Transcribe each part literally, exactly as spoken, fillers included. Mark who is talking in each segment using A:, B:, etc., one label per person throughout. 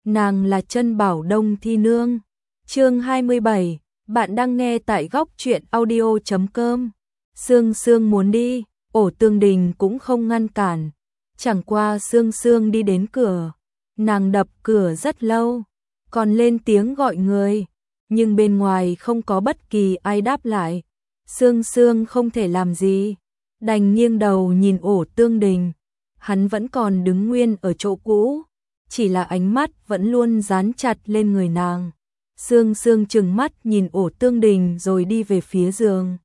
A: nàng là Trân Bảo Đông Thi Nương. Chương hai mươi bảy, bạn đang nghe tại góc truyện audio chấm com. Sương Sương muốn đi, Ổ Tương Đình cũng không ngăn cản. Chẳng qua Sương Sương đi đến cửa, nàng đập cửa rất lâu, còn lên tiếng gọi người, nhưng bên ngoài không có bất kỳ ai đáp lại. Sương Sương không thể làm gì, đành nghiêng đầu nhìn Ổ Tương Đình. Hắn vẫn còn đứng nguyên ở chỗ cũ, chỉ là ánh mắt vẫn luôn dán chặt lên người nàng. Sương Sương trừng mắt nhìn Ổ Tương Đình rồi đi về phía giường.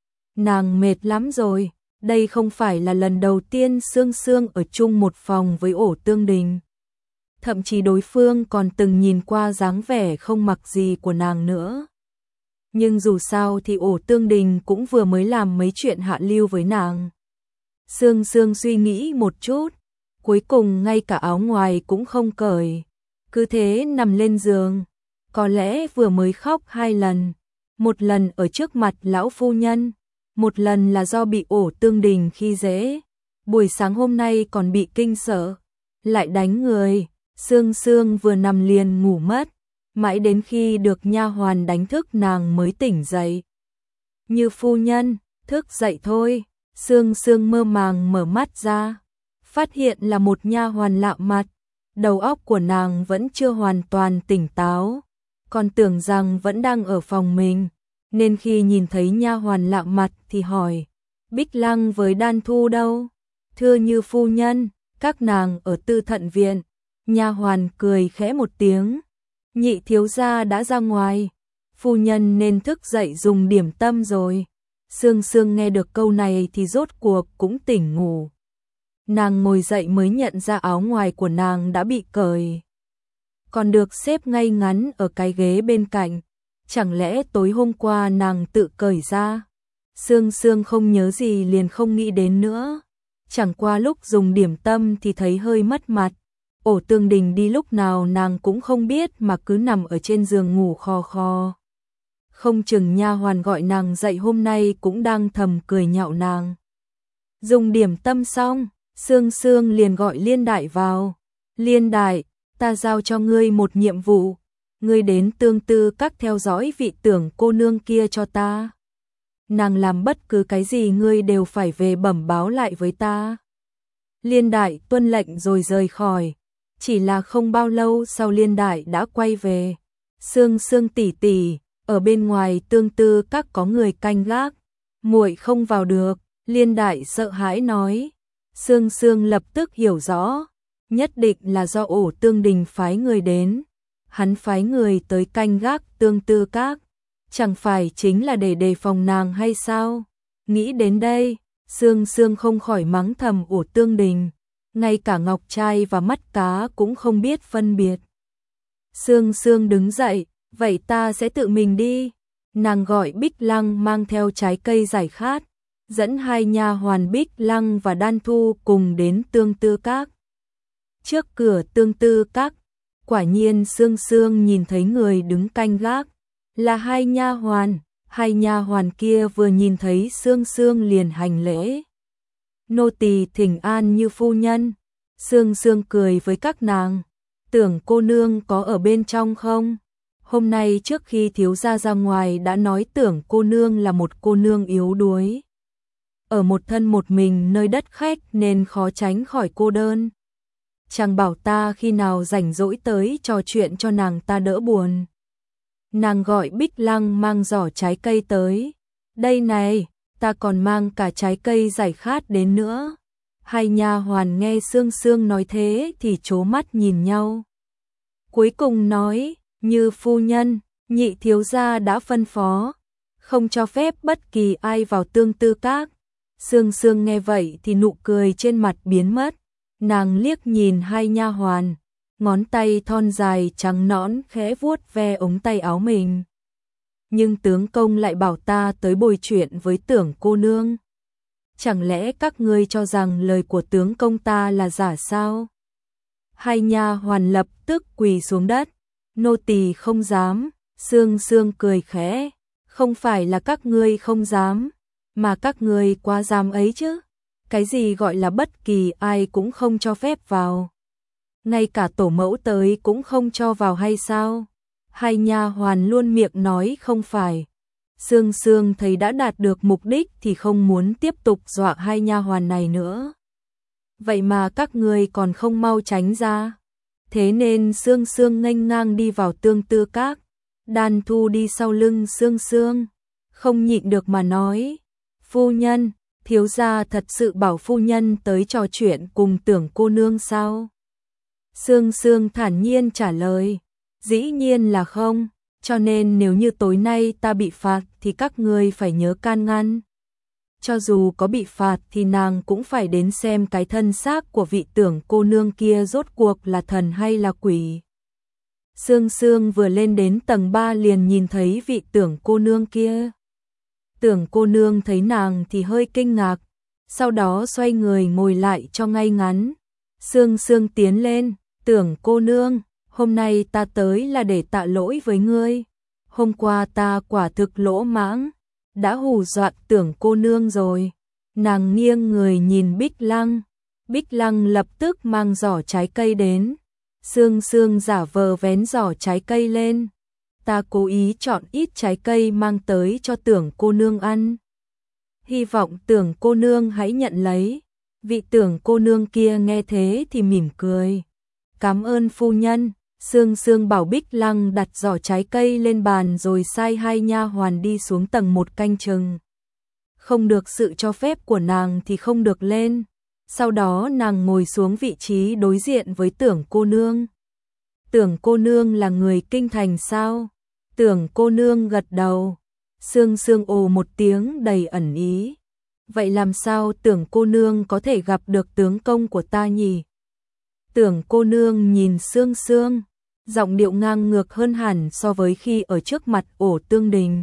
A: Nàng mệt lắm rồi, đây không phải là lần đầu tiên Sương Sương ở chung một phòng với Ổ Tương Đình. Thậm chí đối phương còn từng nhìn qua dáng vẻ không mặc gì của nàng nữa. Nhưng dù sao thì Ổ Tương Đình cũng vừa mới làm mấy chuyện hạ lưu với nàng. Sương Sương suy nghĩ một chút, cuối cùng ngay cả áo ngoài cũng không cởi, cứ thế nằm lên giường. Có lẽ vừa mới khóc hai lần, một lần ở trước mặt lão phu nhân, một lần là do bị Ổ Tương Đình khi dễ. Buổi sáng hôm nay còn bị kinh sợ, lại đánh người. Sương Sương vừa nằm liền ngủ mất, mãi đến khi được nha hoàn đánh thức nàng mới tỉnh dậy. Như phu nhân, thức dậy thôi. Sương Sương mơ màng mở mắt ra, phát hiện là một nha hoàn lạ mặt. Đầu óc của nàng vẫn chưa hoàn toàn tỉnh táo, còn tưởng rằng vẫn đang ở phòng mình, nên khi nhìn thấy nha hoàn lạ mặt thì hỏi: Bích Lăng với Đan Thu đâu? Thưa Như phu nhân, các nàng ở Tư Thận viện. Nha hoàn cười khẽ một tiếng: Nhị thiếu gia đã ra ngoài, phu nhân nên thức dậy dùng điểm tâm rồi. Sương Sương nghe được câu này thì rốt cuộc cũng tỉnh ngủ. Nàng ngồi dậy mới nhận ra áo ngoài của nàng đã bị cởi, còn được xếp ngay ngắn ở cái ghế bên cạnh. Chẳng lẽ tối hôm qua nàng tự cởi ra? Sương Sương không nhớ gì liền không nghĩ đến nữa. Chẳng qua lúc dùng điểm tâm thì thấy hơi mất mặt. Ổ Tương Đình đi lúc nào nàng cũng không biết mà cứ nằm ở trên giường ngủ khò khò. Không chừng nha hoàn gọi nàng dậy hôm nay cũng đang thầm cười nhạo nàng. Dùng điểm tâm xong, Sương Sương liền gọi Liên Đại vào. Liên Đại, ta giao cho ngươi một nhiệm vụ, ngươi đến Tương Tư Các theo dõi vị Tưởng cô nương kia cho ta. Nàng làm bất cứ cái gì ngươi đều phải về bẩm báo lại với ta. Liên Đại tuân lệnh rồi rời khỏi. Chỉ là không bao lâu sau Liên Đại đã quay về. Sương Sương tỷ tỷ, ở bên ngoài Tương Tư Các có người canh gác, muội không vào được. Liên Đại sợ hãi nói. Sương Sương lập tức hiểu rõ, nhất định là do Ổ Tương Đình phái người đến. Hắn phái người tới canh gác Tương Tư Các, chẳng phải chính là để đề phòng nàng hay sao? Nghĩ đến đây, Sương Sương không khỏi mắng thầm Ổ Tương Đình, ngay cả ngọc trai và mắt cá cũng không biết phân biệt. Sương Sương đứng dậy, vậy ta sẽ tự mình đi. Nàng gọi Bích Lăng mang theo trái cây giải khát, dẫn hai nha hoàn Bích Lăng và Đan Thu cùng đến Tương Tư Các. Trước cửa Tương Tư Các, quả nhiên Sương Sương nhìn thấy người đứng canh gác, là hai nha hoàn. Hai nha hoàn kia vừa nhìn thấy Sương Sương liền hành lễ. Nô tỳ thỉnh an Như phu nhân. Sương Sương cười với các nàng. Tưởng cô nương có ở bên trong không? Hôm nay trước khi thiếu gia ra ngoài đã nói Tưởng cô nương là một cô nương yếu đuối, ở một thân một mình nơi đất khách nên khó tránh khỏi cô đơn. Chàng bảo ta khi nào rảnh rỗi tới trò chuyện cho nàng ta đỡ buồn. Nàng gọi Bích Lăng mang giỏ trái cây tới. Đây này, ta còn mang cả trái cây giải khát đến nữa. Hai nha hoàn nghe Sương Sương nói thế thì trố mắt nhìn nhau. Cuối cùng nói, Như phu nhân, nhị thiếu gia đã phân phó, không cho phép bất kỳ ai vào Tương Tư Các. Sương Sương nghe vậy thì nụ cười trên mặt biến mất. Nàng liếc nhìn hai nha hoàn, ngón tay thon dài trắng nõn khẽ vuốt ve ống tay áo mình. Nhưng tướng công lại bảo ta tới bồi chuyện với Tưởng cô nương. Chẳng lẽ các ngươi cho rằng lời của tướng công ta là giả sao? Hai nha hoàn lập tức quỳ xuống đất. Nô tỳ không dám. Sương Sương cười khẽ. Không phải là các ngươi không dám, mà các ngươi quá dám ấy chứ. Cái gì gọi là bất kỳ ai cũng không cho phép vào? ngay cả tổ mẫu tới cũng không cho vào hay sao? Hai nha hoàn luôn miệng nói không phải. Sương Sương thấy đã đạt được mục đích thì không muốn tiếp tục dọa hai nha hoàn này nữa. Vậy mà các người còn không mau tránh ra. Thế nên Sương Sương nghênh ngang đi vào Tương Tư Các. Đan Thu đi sau lưng Sương Sương, không nhịn được mà nói: "Phu nhân, thiếu gia thật sự bảo phu nhân tới trò chuyện cùng Tưởng cô nương sao?" Sương Sương thản nhiên trả lời: "Dĩ nhiên là không, cho nên nếu như tối nay ta bị phạt thì các ngươi phải nhớ can ngăn. Cho dù có bị phạt thì nàng cũng phải đến xem cái thân xác của vị Tưởng cô nương kia rốt cuộc là thần hay là quỷ." Sương Sương vừa lên đến tầng ba liền nhìn thấy vị Tưởng cô nương kia. Tưởng cô nương thấy nàng thì hơi kinh ngạc, sau đó xoay người ngồi lại cho ngay ngắn. Sương Sương tiến lên: "Tưởng cô nương, hôm nay ta tới là để tạ lỗi với ngươi. Hôm qua ta quả thực lỗ mãng, đã hù dọa Tưởng cô nương rồi." Nàng nghiêng người nhìn Bích Lăng. Bích Lăng lập tức mang giỏ trái cây đến. Sương Sương giả vờ vén giỏ trái cây lên: "Ta cố ý chọn ít trái cây mang tới cho Tưởng cô nương ăn. Hy vọng Tưởng cô nương hãy nhận lấy." Vị Tưởng cô nương kia nghe thế thì mỉm cười: "Cảm ơn phu nhân." Sương Sương bảo Bích Lăng đặt giỏ trái cây lên bàn rồi sai hai nha hoàn đi xuống tầng một canh chừng. Không được sự cho phép của nàng thì không được lên. Sau đó nàng ngồi xuống vị trí đối diện với Tưởng cô nương. "Tưởng cô nương là người kinh thành sao?" Tưởng cô nương gật đầu. Sương Sương ồ một tiếng đầy ẩn ý: "Vậy làm sao Tưởng cô nương có thể gặp được tướng công của ta nhỉ?" Tưởng cô nương nhìn Sương Sương, giọng điệu ngang ngược hơn hẳn so với khi ở trước mặt Ổ Tương Đình.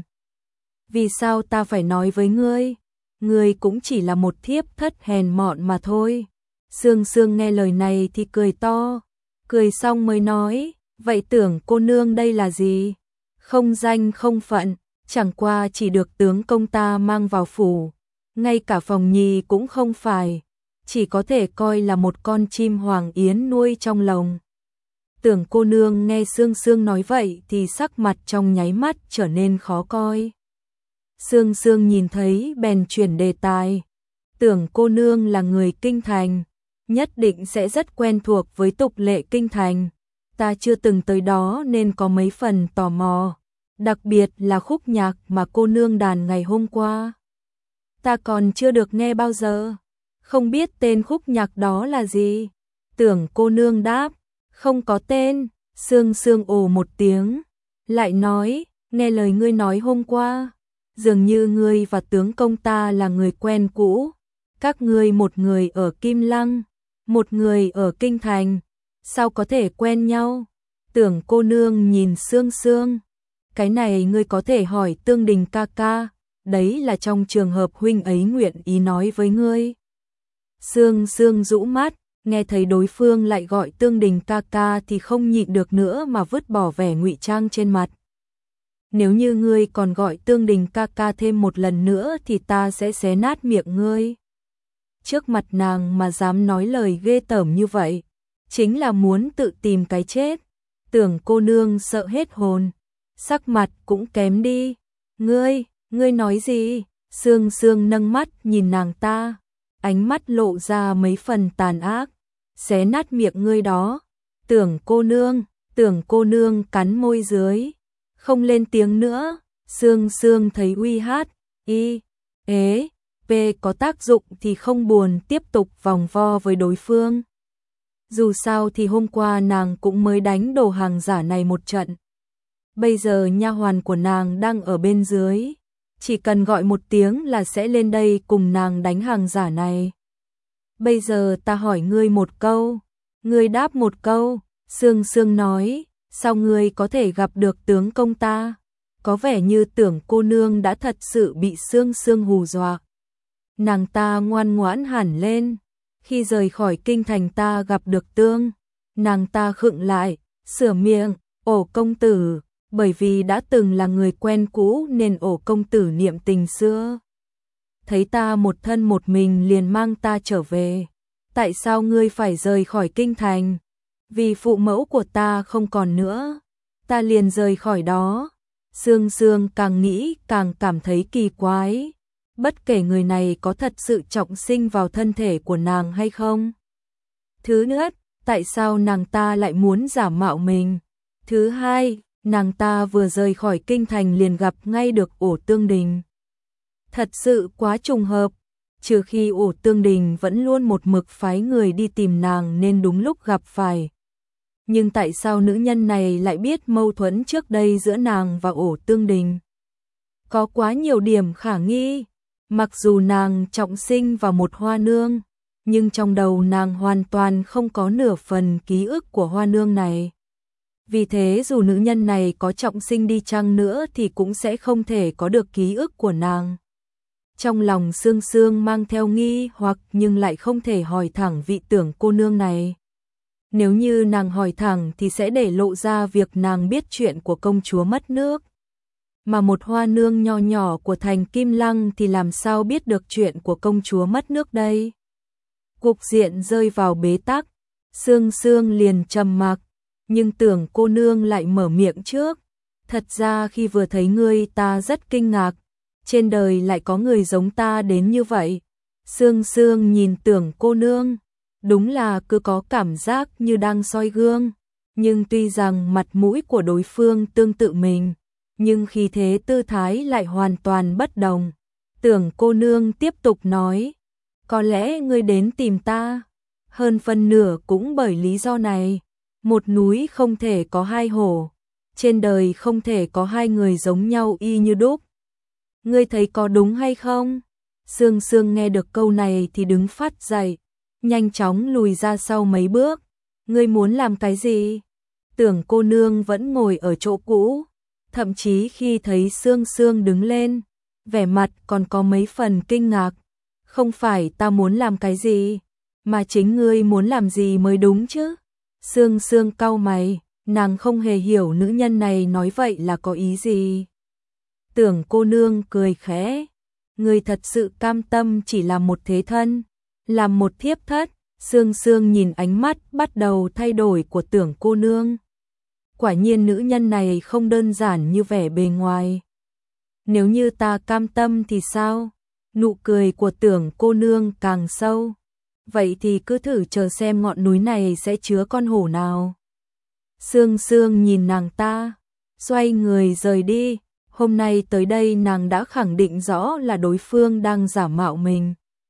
A: "Vì sao ta phải nói với ngươi? Ngươi cũng chỉ là một thiếp thất hèn mọn mà thôi." Sương Sương nghe lời này thì cười to, cười xong mới nói: "Vậy Tưởng cô nương đây là gì? Không danh không phận, chẳng qua chỉ được tướng công ta mang vào phủ, ngay cả phòng nhì cũng không phải, chỉ có thể coi là một con chim hoàng yến nuôi trong lồng." Tưởng cô nương nghe Sương Sương nói vậy thì sắc mặt trong nháy mắt trở nên khó coi. Sương Sương nhìn thấy bèn chuyển đề tài: "Tưởng cô nương là người kinh thành, nhất định sẽ rất quen thuộc với tục lệ kinh thành. Ta chưa từng tới đó nên có mấy phần tò mò, đặc biệt là khúc nhạc mà cô nương đàn ngày hôm qua. Ta còn chưa được nghe bao giờ, không biết tên khúc nhạc đó là gì." Tưởng cô nương đáp: "Không có tên." Sương Sương ồ một tiếng, lại nói: "Nghe lời ngươi nói hôm qua, dường như ngươi và tướng công ta là người quen cũ. Các ngươi một người ở Kim Lăng, một người ở Kinh Thành, sao có thể quen nhau?" Tưởng cô nương nhìn Sương Sương: "Cái này ngươi có thể hỏi Tương Đình ca ca, đấy là trong trường hợp huynh ấy nguyện ý nói với ngươi." Sương Sương rũ mắt, nghe thấy đối phương lại gọi Tương Đình ca ca thì không nhịn được nữa mà vứt bỏ vẻ ngụy trang trên mặt. "Nếu như ngươi còn gọi Tương Đình ca ca thêm một lần nữa thì ta sẽ xé nát miệng ngươi." Trước mặt nàng mà dám nói lời ghê tởm như vậy, chính là muốn tự tìm cái chết. Tưởng cô nương sợ hết hồn, sắc mặt cũng kém đi. "Ngươi, ngươi nói gì?" Sương Sương nâng mắt nhìn nàng ta, ánh mắt lộ ra mấy phần tàn ác: "Xé nát miệng ngươi đó." Tưởng cô nương, tưởng cô nương cắn môi dưới, không lên tiếng nữa. Sương Sương thấy uy hát, y, ế, p có tác dụng thì không buồn tiếp tục vòng vo với đối phương. Dù sao thì hôm qua nàng cũng mới đánh đồ hàng giả này một trận. Bây giờ nha hoàn của nàng đang ở bên dưới, chỉ cần gọi một tiếng là sẽ lên đây cùng nàng đánh hàng giả này. "Bây giờ ta hỏi ngươi một câu, ngươi đáp một câu." Sương Sương nói: "Sao ngươi có thể gặp được tướng công ta?" Có vẻ như Tưởng cô nương đã thật sự bị Sương Sương hù dọa. Nàng ta ngoan ngoãn hẳn lên. Khi rời khỏi kinh thành ta gặp được Tương, nàng ta khựng lại, sửa miệng: "Ổ công tử." Bởi vì đã từng là người quen cũ nên Ổ công tử niệm tình xưa, thấy ta một thân một mình liền mang ta trở về. "Tại sao ngươi phải rời khỏi kinh thành?" Vì phụ mẫu của ta không còn nữa, ta liền rời khỏi đó. Sương Sương càng nghĩ càng cảm thấy kỳ quái. Bất kể người này có thật sự trọng sinh vào thân thể của nàng hay không. Thứ nhất, tại sao nàng ta lại muốn giả mạo mình? Thứ hai, nàng ta vừa rời khỏi kinh thành liền gặp ngay được Ổ Tương Đình. Thật sự quá trùng hợp, trừ khi Ổ Tương Đình vẫn luôn một mực phái người đi tìm nàng nên đúng lúc gặp phải. Nhưng tại sao nữ nhân này lại biết mâu thuẫn trước đây giữa nàng và Ổ Tương Đình? Có quá nhiều điểm khả nghi. Mặc dù nàng trọng sinh vào một hoa nương, nhưng trong đầu nàng hoàn toàn không có nửa phần ký ức của hoa nương này. Vì thế dù nữ nhân này có trọng sinh đi chăng nữa thì cũng sẽ không thể có được ký ức của nàng. Trong lòng Sương Sương mang theo nghi hoặc nhưng lại không thể hỏi thẳng vị Tưởng cô nương này. Nếu như nàng hỏi thẳng thì sẽ để lộ ra việc nàng biết chuyện của công chúa mất nước. Mà một hoa nương nho nhỏ của thành Kim Lăng thì làm sao biết được chuyện của công chúa mất nước đây? Cục diện rơi vào bế tắc, Sương Sương liền trầm mặc, nhưng Tưởng cô nương lại mở miệng trước. Thật ra khi vừa thấy ngươi ta rất kinh ngạc, trên đời lại có người giống ta đến như vậy. Sương Sương nhìn Tưởng cô nương, đúng là cứ có cảm giác như đang soi gương, nhưng tuy rằng mặt mũi của đối phương tương tự mình, nhưng khi thế tư thái lại hoàn toàn bất đồng. Tưởng cô nương tiếp tục nói, có lẽ ngươi đến tìm ta, hơn phần nửa cũng bởi lý do này. Một núi không thể có hai hổ, trên đời không thể có hai người giống nhau y như đúc. Ngươi thấy có đúng hay không? Sương Sương nghe được câu này thì đứng phát dậy, nhanh chóng lùi ra sau mấy bước. Ngươi muốn làm cái gì? Tưởng cô nương vẫn ngồi ở chỗ cũ, thậm chí khi thấy Sương Sương đứng lên, vẻ mặt còn có mấy phần kinh ngạc. Không phải ta muốn làm cái gì, mà chính ngươi muốn làm gì mới đúng chứ? Sương Sương cau mày, nàng không hề hiểu nữ nhân này nói vậy là có ý gì. Tưởng cô nương cười khẽ, ngươi thật sự cam tâm chỉ làm một thế thân, làm một thiếp thất? Sương Sương nhìn ánh mắt bắt đầu thay đổi của Tưởng cô nương. Quả nhiên nữ nhân này không đơn giản như vẻ bề ngoài. Nếu như ta cam tâm thì sao? Nụ cười của Tưởng cô nương càng sâu. Vậy thì cứ thử chờ xem ngọn núi này sẽ chứa con hổ nào. Sương Sương nhìn nàng ta, xoay người rời đi. Hôm nay tới đây nàng đã khẳng định rõ là đối phương đang giả mạo mình.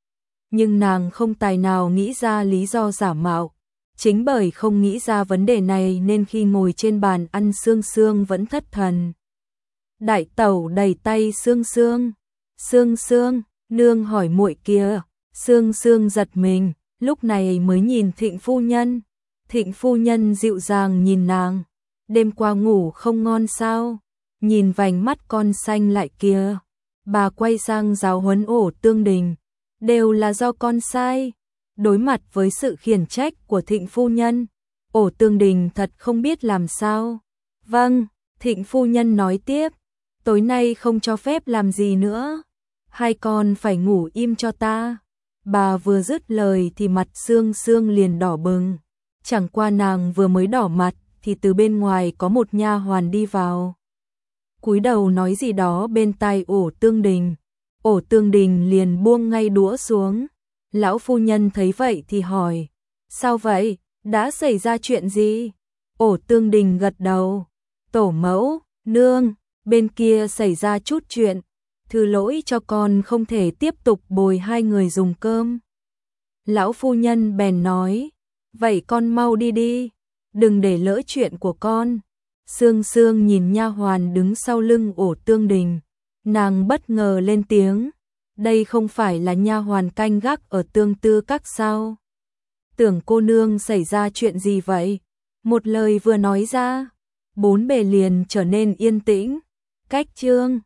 A: Nhưng nàng không tài nào nghĩ ra lý do giả mạo. Chính bởi không nghĩ ra vấn đề này nên khi ngồi trên bàn ăn Sương Sương vẫn thất thần. Đại tẩu đẩy tay Sương Sương. Sương Sương, nương hỏi muội kia. Sương Sương giật mình, lúc này mới nhìn Thịnh phu nhân. Thịnh phu nhân dịu dàng nhìn nàng. Đêm qua ngủ không ngon sao? Nhìn vành mắt con xanh lại kia. Bà quay sang giáo huấn Ổ Tương Đình. Đều là do con sai. Đối mặt với sự khiển trách của Thịnh phu nhân, Ổ Tương Đình thật không biết làm sao. Vâng, Thịnh phu nhân nói tiếp, tối nay không cho phép làm gì nữa. Hai con phải ngủ im cho ta. Bà vừa dứt lời thì mặt Sương Sương liền đỏ bừng. Chẳng qua nàng vừa mới đỏ mặt thì từ bên ngoài có một nha hoàn đi vào. Cúi đầu nói gì đó bên tai Ổ Tương Đình. Ổ Tương Đình liền buông ngay đũa xuống. Lão phu nhân thấy vậy thì hỏi, sao vậy, đã xảy ra chuyện gì? Ổ Tương Đình gật đầu, tổ mẫu, nương, bên kia xảy ra chút chuyện, thứ lỗi cho con không thể tiếp tục bồi hai người dùng cơm. Lão phu nhân bèn nói, vậy con mau đi đi, đừng để lỡ chuyện của con. Sương Sương nhìn nha hoàn đứng sau lưng Ổ Tương Đình, nàng bất ngờ lên tiếng. Đây không phải là nha hoàn canh gác ở Tương Tư các sao? Tưởng cô nương xảy ra chuyện gì vậy? Một lời vừa nói ra, bốn bề liền trở nên yên tĩnh. Cách chương